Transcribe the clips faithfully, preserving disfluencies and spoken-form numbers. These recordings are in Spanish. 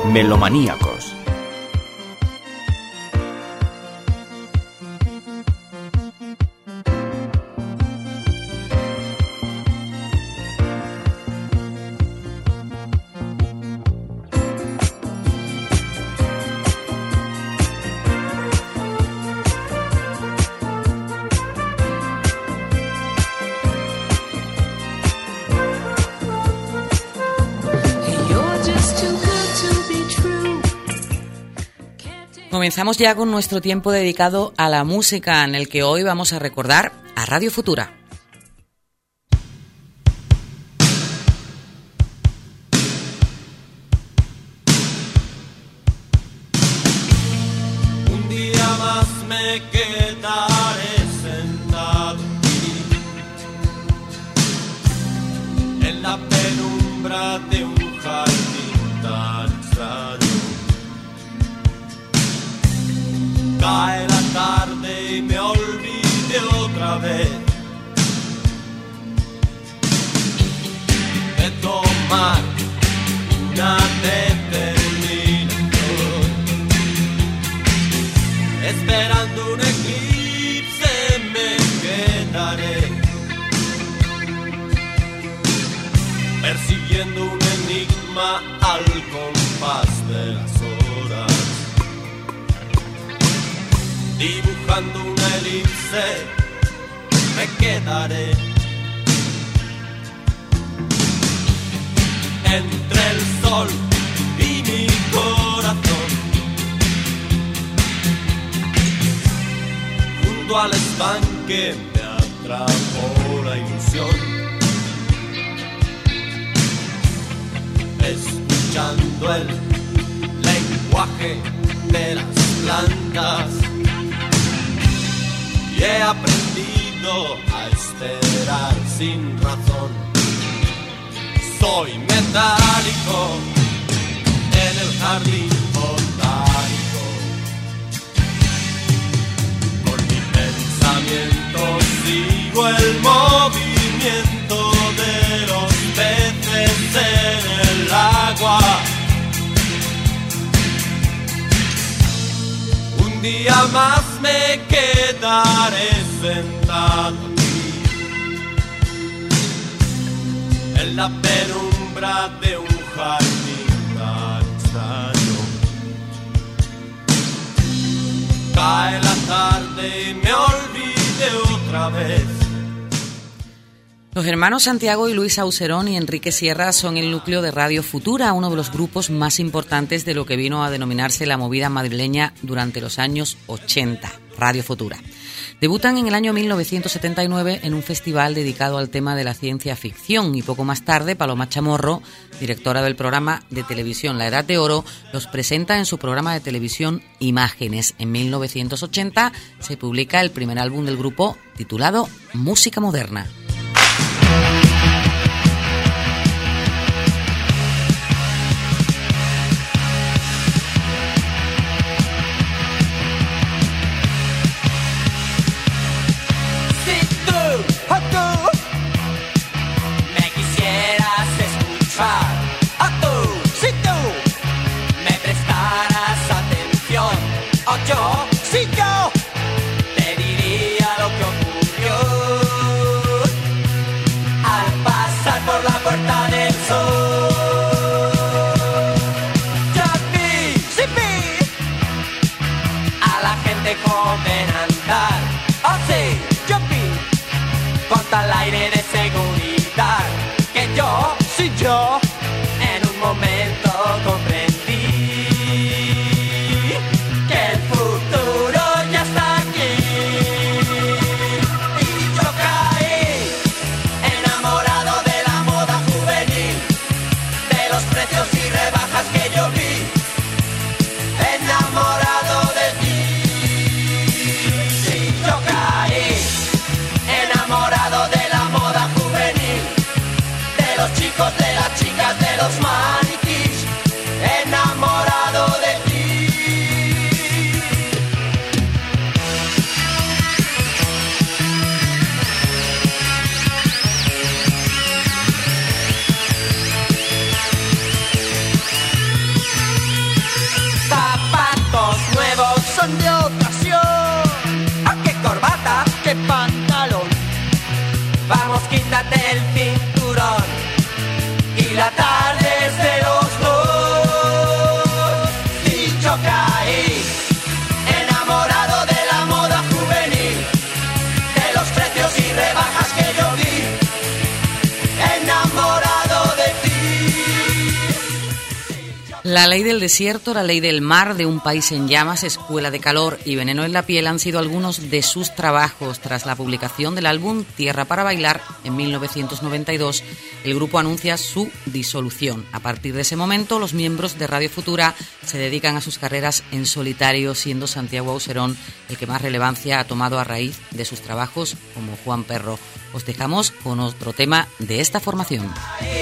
Melomaníacos. Comenzamos ya con nuestro tiempo dedicado a la música, en el que hoy vamos a recordar a Radio Futura. Un día más me quedaré sentado en la penumbra de un jardín tan extraño. Cae la tarde y me olvidé otra vez de tomar una determinación. Esperando un eclipse me quedaré, persiguiendo un enigma al compás de las horas. Dibujando una elipse me quedaré entre el sol y mi corazón, junto al estanque me atrapó la ilusión, escuchando el lenguaje de las plantas. Y he aprendido a esperar sin razón. Soy metálico en el jardín botánico. Con mi pensamiento sigo el movimiento de los peces en el agua. Un día más me quedaré sentado aquí en la penumbra de un jardín tan extraño. Cae la tarde y me olvidé otra vez. Los hermanos Santiago y Luis Auserón y Enrique Sierra son el núcleo de Radio Futura, uno de los grupos más importantes de lo que vino a denominarse la movida madrileña durante los años ochenta, Radio Futura. Debutan en el año mil novecientos setenta y nueve en un festival dedicado al tema de la ciencia ficción y poco más tarde Paloma Chamorro, directora del programa de televisión La Edad de Oro, los presenta en su programa de televisión Imágenes. En mil novecientos ochenta se publica el primer álbum del grupo titulado Música Moderna. Yo, si yo te diría lo que ocurrió al pasar por la puerta del sol. Yo vi, sí vi a la gente joven andar. Oh sí, yo vi con tal aire de seguridad que yo, sí yo, en un momento comprendí La ley del desierto, la ley del mar, de un país en llamas, escuela de calor y veneno en la piel han sido algunos de sus trabajos. Tras la publicación del álbum Tierra para bailar en mil novecientos noventa y dos, el grupo anuncia su disolución. A partir de ese momento, los miembros de Radio Futura se dedican a sus carreras en solitario, siendo Santiago Auserón el que más relevancia ha tomado a raíz de sus trabajos como Juan Perro. Os dejamos con otro tema de esta formación.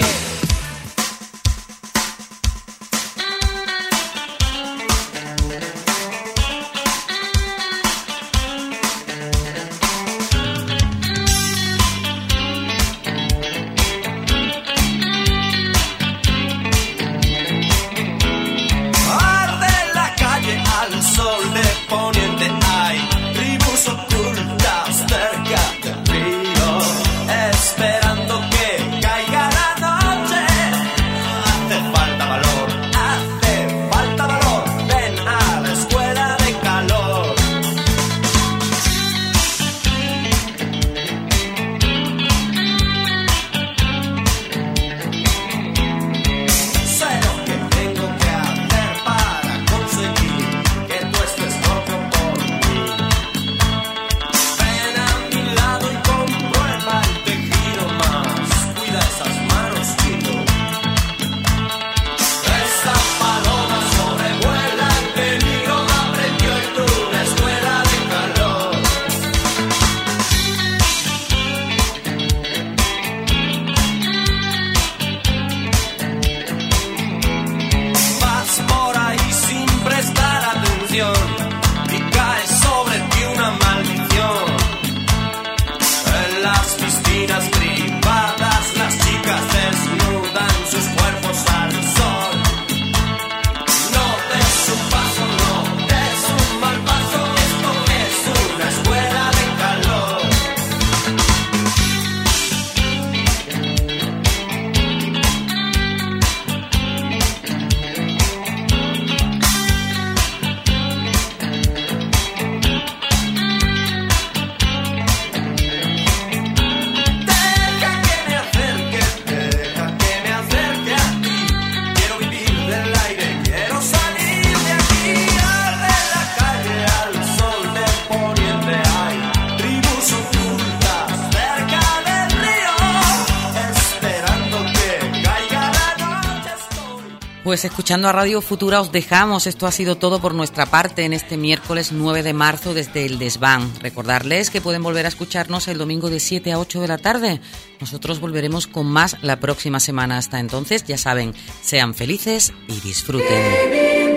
Pues escuchando a Radio Futura os dejamos. Esto ha sido todo por nuestra parte en este miércoles nueve de marzo desde el Desván. Recordarles que pueden volver a escucharnos el domingo de siete a ocho de la tarde. Nosotros volveremos con más la próxima semana. Hasta entonces, ya saben, sean felices y disfruten. ¿Qué me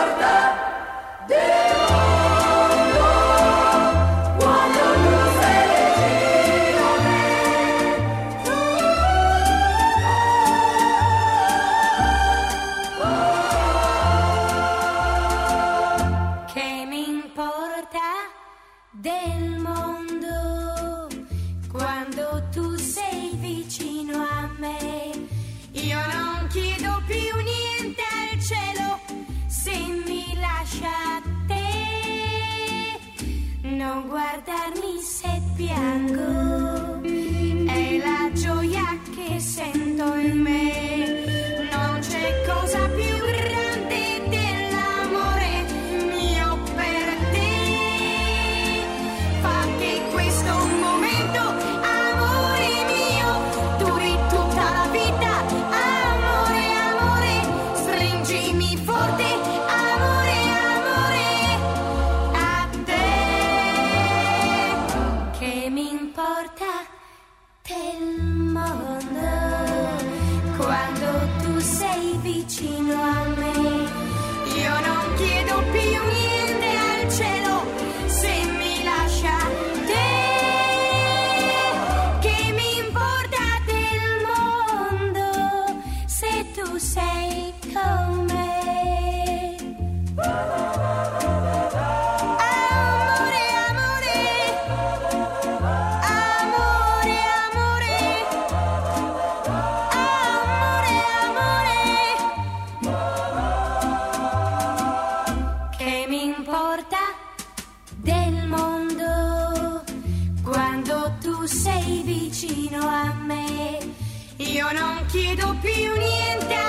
importa de del mondo quando tu sei vicino a me? Io non chiedo più niente al cielo se mi lascia te. Non guardarmi se piango, è la gioia che sento in me. Non c'è cosa più grande dell'amore mio per te. Fa che questo momento, amore mio, duri tutta la vita. Amore, amore, stringimi forte, amore, amore, a te. Che mi importa del mondo quando tu sei vicino a me? Io non chiedo più niente al cielo se mi lascia te. Che mi importa del mondo se tu sei con me? Amore, amore, amore, amore, amore, amore. Che mi importa del mondo quando tu sei vicino a me? Io non chiedo più niente